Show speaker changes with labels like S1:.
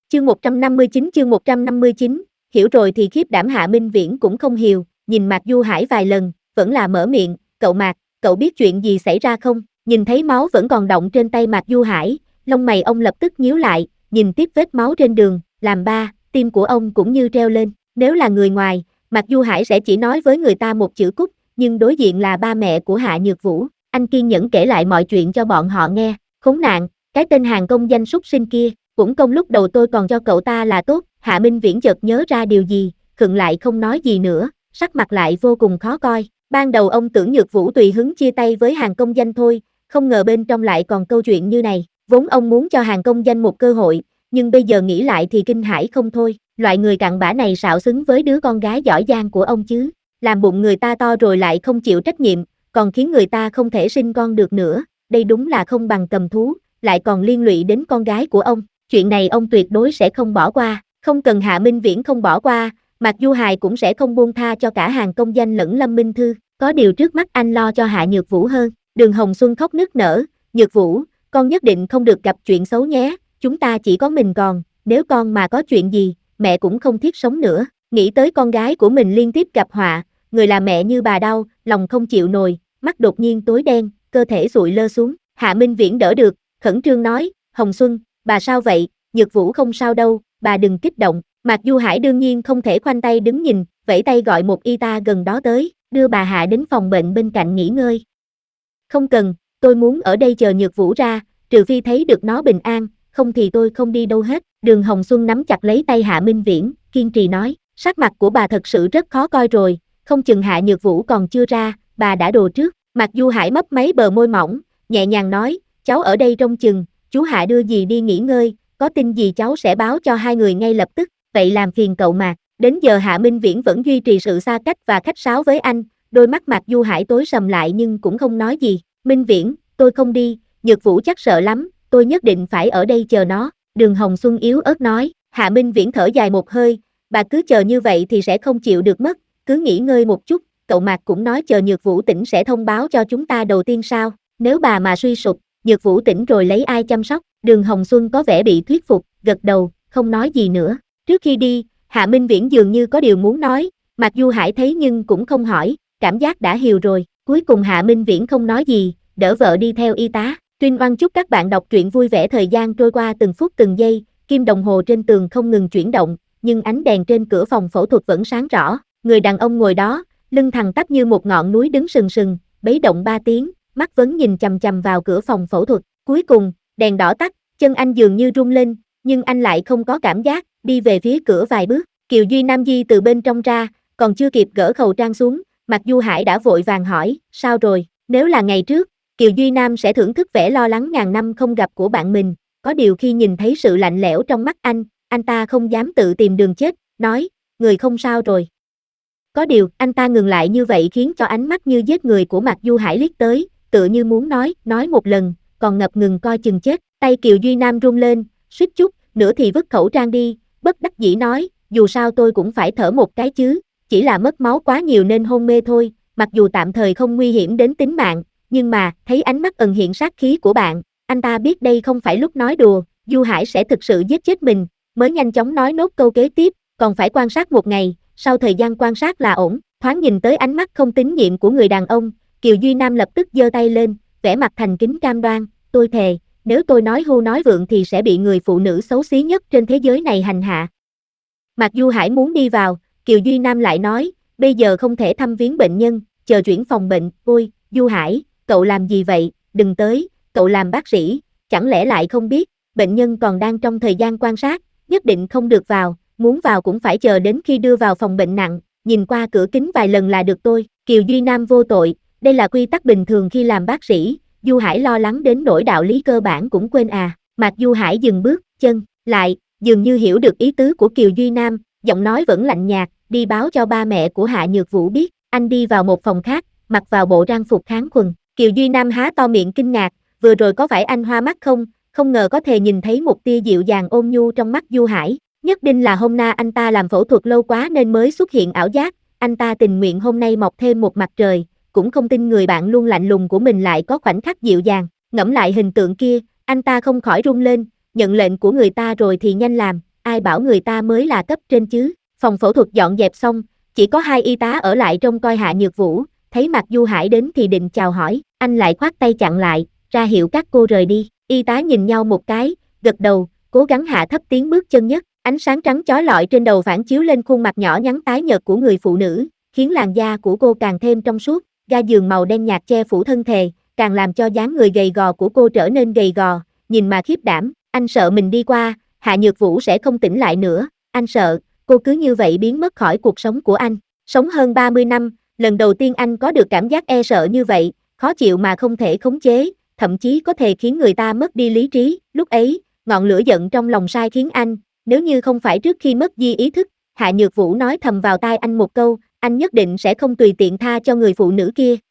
S1: Chương 159, hiểu rồi thì khiếp đảm. Hạ Minh Viễn cũng không hiều, nhìn Mạc Du Hải vài lần, vẫn là mở miệng, cậu Mạc, cậu biết chuyện gì xảy ra không? Nhìn thấy máu vẫn còn đọng trên tay Mạc Du Hải, lông mày ông lập tức nhíu lại, nhìn tiếp vết máu trên đường, làm ba, tim của ông cũng như treo lên. Nếu là người ngoài, Mạc Du Hải sẽ chỉ nói với người ta một chữ cút, nhưng đối diện là ba mẹ của Hạ Nhược Vũ, anh kiên nhẫn kể lại mọi chuyện cho bọn họ nghe. Khốn nạn, cái tên hàng công danh súc sinh kia, cũng công lúc đầu tôi còn cho cậu ta là tốt. Hạ Minh Viễn chợt nhớ ra điều gì, khựng lại không nói gì nữa, sắc mặt lại vô cùng khó coi. Ban đầu ông tưởng Nhược Vũ tùy hứng chia tay với hàng công danh thôi, không ngờ bên trong lại còn câu chuyện như này. Vốn ông muốn cho hàng công danh một cơ hội, nhưng bây giờ nghĩ lại thì kinh hãi không thôi. Loại người cặn bã này xạo xứng với đứa con gái giỏi giang của ông chứ? Làm bụng người ta to rồi lại không chịu trách nhiệm, còn khiến người ta không thể sinh con được nữa. Đây đúng là không bằng cầm thú, lại còn liên lụy đến con gái của ông. Chuyện này ông tuyệt đối sẽ không bỏ qua. Không cần Hạ Minh Viễn không bỏ qua, Mạc Du Hải cũng sẽ không buông tha cho cả hàng công danh lẫn Lâm Minh Thư. Có điều trước mắt anh lo cho Hạ Nhược Vũ hơn. Đường Hồng Xuân khóc nức nở, Nhược Vũ, con nhất định không được gặp chuyện xấu nhé, chúng ta chỉ có mình còn, nếu con mà có chuyện gì, mẹ cũng không thiết sống nữa. Nghĩ tới con gái của mình liên tiếp gặp họa, người là mẹ như bà đau, lòng không chịu nổi, mắt đột nhiên tối đen, cơ thể sụi lơ xuống. Hạ Minh Viễn đỡ được, khẩn trương nói, Hồng Xuân, bà sao vậy? Nhược Vũ không sao đâu, bà đừng kích động. Mạc Du Hải đương nhiên không thể khoanh tay đứng nhìn, vẫy tay gọi một y tá gần đó tới, đưa bà Hạ đến phòng bệnh bên cạnh nghỉ ngơi. Không cần, tôi muốn ở đây chờ Nhược Vũ ra, trừ phi thấy được nó bình an, không thì tôi không đi đâu hết. Đường Hồng Xuân nắm chặt lấy tay Hạ Minh Viễn, kiên trì nói, sắc mặt của bà thật sự rất khó coi rồi, không chừng Hạ Nhược Vũ còn chưa ra, bà đã đồ trước. Mạc Du Hải mấp máy bờ môi mỏng, nhẹ nhàng nói, cháu ở đây trông chừng, chú Hạ đưa dì đi nghỉ ngơi, có tin gì cháu sẽ báo cho hai người ngay lập tức, vậy làm phiền cậu Mạc. Đến giờ Hạ Minh Viễn vẫn duy trì sự xa cách và khách sáo với anh, đôi mắt Mạc Du Hải tối sầm lại nhưng cũng không nói gì. Minh Viễn, tôi không đi, Nhược Vũ chắc sợ lắm, tôi nhất định phải ở đây chờ nó. Đường Hồng Xuân yếu ớt nói. Hạ Minh Viễn thở dài một hơi, bà cứ chờ như vậy thì sẽ không chịu được mất, cứ nghỉ ngơi một chút, cậu Mạc cũng nói chờ Nhược Vũ tỉnh sẽ thông báo cho chúng ta đầu tiên sao, nếu bà mà suy sụp, Nhược Vũ tỉnh rồi lấy ai chăm sóc. Đường Hồng Xuân có vẻ bị thuyết phục, gật đầu, không nói gì nữa. Trước khi đi, Hạ Minh Viễn dường như có điều muốn nói, Mạc Du Hải thấy nhưng cũng không hỏi, cảm giác đã hiểu rồi. Cuối cùng Hạ Minh Viễn không nói gì, đỡ vợ đi theo y tá. Trinh Oan chúc các bạn đọc truyện vui vẻ. Thời gian trôi qua từng phút từng giây, kim đồng hồ trên tường không ngừng chuyển động, nhưng ánh đèn trên cửa phòng phẫu thuật vẫn sáng rõ. Người đàn ông ngồi đó, lưng thẳng tắp như một ngọn núi đứng sừng sừng, bấy động 3 tiếng, mắt vẫn nhìn chằm chằm vào cửa phòng phẫu thuật. Cuối cùng, đèn đỏ tắt, chân anh dường như rung lên, nhưng anh lại không có cảm giác, đi về phía cửa vài bước. Kiều Duy Nam di từ bên trong ra, còn chưa kịp gỡ khẩu trang xuống, Mạc Du Hải đã vội vàng hỏi, sao rồi? Nếu là ngày trước, Kiều Duy Nam sẽ thưởng thức vẻ lo lắng ngàn năm không gặp của bạn mình, có điều khi nhìn thấy sự lạnh lẽo trong mắt anh ta không dám tự tìm đường chết, nói, người không sao rồi. Có điều, anh ta ngừng lại như vậy khiến cho ánh mắt như giết người của Mạc Du Hải liếc tới, tựa như muốn nói một lần, còn ngập ngừng coi chừng chết. Tay Kiều Duy Nam run lên, suýt chút, nữa thì vứt khẩu trang đi, bất đắc dĩ nói, dù sao tôi cũng phải thở một cái chứ, chỉ là mất máu quá nhiều nên hôn mê thôi, mặc dù tạm thời không nguy hiểm đến tính mạng, nhưng mà, thấy ánh mắt ẩn hiện sát khí của bạn, anh ta biết đây không phải lúc nói đùa, Du Hải sẽ thực sự giết chết mình, mới nhanh chóng nói nốt câu kế tiếp, còn phải quan sát một ngày, sau thời gian quan sát là ổn. Thoáng nhìn tới ánh mắt không tín nhiệm của người đàn ông, Kiều Duy Nam lập tức giơ tay lên, vẻ mặt thành kính cam đoan, tôi thề, nếu tôi nói hưu nói vượng thì sẽ bị người phụ nữ xấu xí nhất trên thế giới này hành hạ. Mạc Du Hải muốn đi vào, Kiều Duy Nam lại nói, bây giờ không thể thăm viếng bệnh nhân, chờ chuyển phòng bệnh. Ôi, Du Hải, cậu làm gì vậy, đừng tới, cậu làm bác sĩ, chẳng lẽ lại không biết, bệnh nhân còn đang trong thời gian quan sát, nhất định không được vào, muốn vào cũng phải chờ đến khi đưa vào phòng bệnh nặng, nhìn qua cửa kính vài lần là được tôi. Kiều Duy Nam vô tội, đây là quy tắc bình thường khi làm bác sĩ. Du Hải lo lắng đến nỗi đạo lý cơ bản cũng quên à. Mạc Du Hải dừng bước chân lại, dường như hiểu được ý tứ của Kiều Duy Nam, giọng nói vẫn lạnh nhạt, đi báo cho ba mẹ của Hạ Nhược Vũ biết. Anh đi vào một phòng khác, mặc vào bộ trang phục kháng khuẩn. Kiều Duy Nam há to miệng kinh ngạc, vừa rồi có phải anh hoa mắt không, không ngờ có thể nhìn thấy một tia dịu dàng ôn nhu trong mắt Du Hải. Nhất định là hôm nay anh ta làm phẫu thuật lâu quá nên mới xuất hiện ảo giác, anh ta tình nguyện hôm nay mọc thêm một mặt trời, cũng không tin người bạn luôn lạnh lùng của mình lại có khoảnh khắc dịu dàng. Ngẫm lại hình tượng kia, anh ta không khỏi run lên, nhận lệnh của người ta rồi thì nhanh làm, ai bảo người ta mới là cấp trên chứ. Phòng phẫu thuật dọn dẹp xong, chỉ có 2 y tá ở lại trông coi Hạ Nhược Vũ, thấy Mạc Du Hải đến thì định chào hỏi, anh lại khoát tay chặn lại, ra hiệu các cô rời đi. Y tá nhìn nhau một cái, gật đầu, cố gắng hạ thấp tiếng bước chân nhất, ánh sáng trắng chói lọi trên đầu phản chiếu lên khuôn mặt nhỏ nhắn tái nhợt của người phụ nữ, khiến làn da của cô càng thêm trong suốt, ga giường màu đen nhạt che phủ thân thể, càng làm cho dáng người gầy gò của cô trở nên gầy gò, nhìn mà khiếp đảm. Anh sợ mình đi qua, Hạ Nhược Vũ sẽ không tỉnh lại nữa, anh sợ, cô cứ như vậy biến mất khỏi cuộc sống của anh. Sống hơn 30 năm, lần đầu tiên anh có được cảm giác e sợ như vậy, khó chịu mà không thể khống chế, thậm chí có thể khiến người ta mất đi lý trí. Lúc ấy, ngọn lửa giận trong lòng sai khiến anh, nếu như không phải trước khi mất đi ý thức, Hạ Nhược Vũ nói thầm vào tai anh một câu, anh nhất định sẽ không tùy tiện tha cho người phụ nữ kia.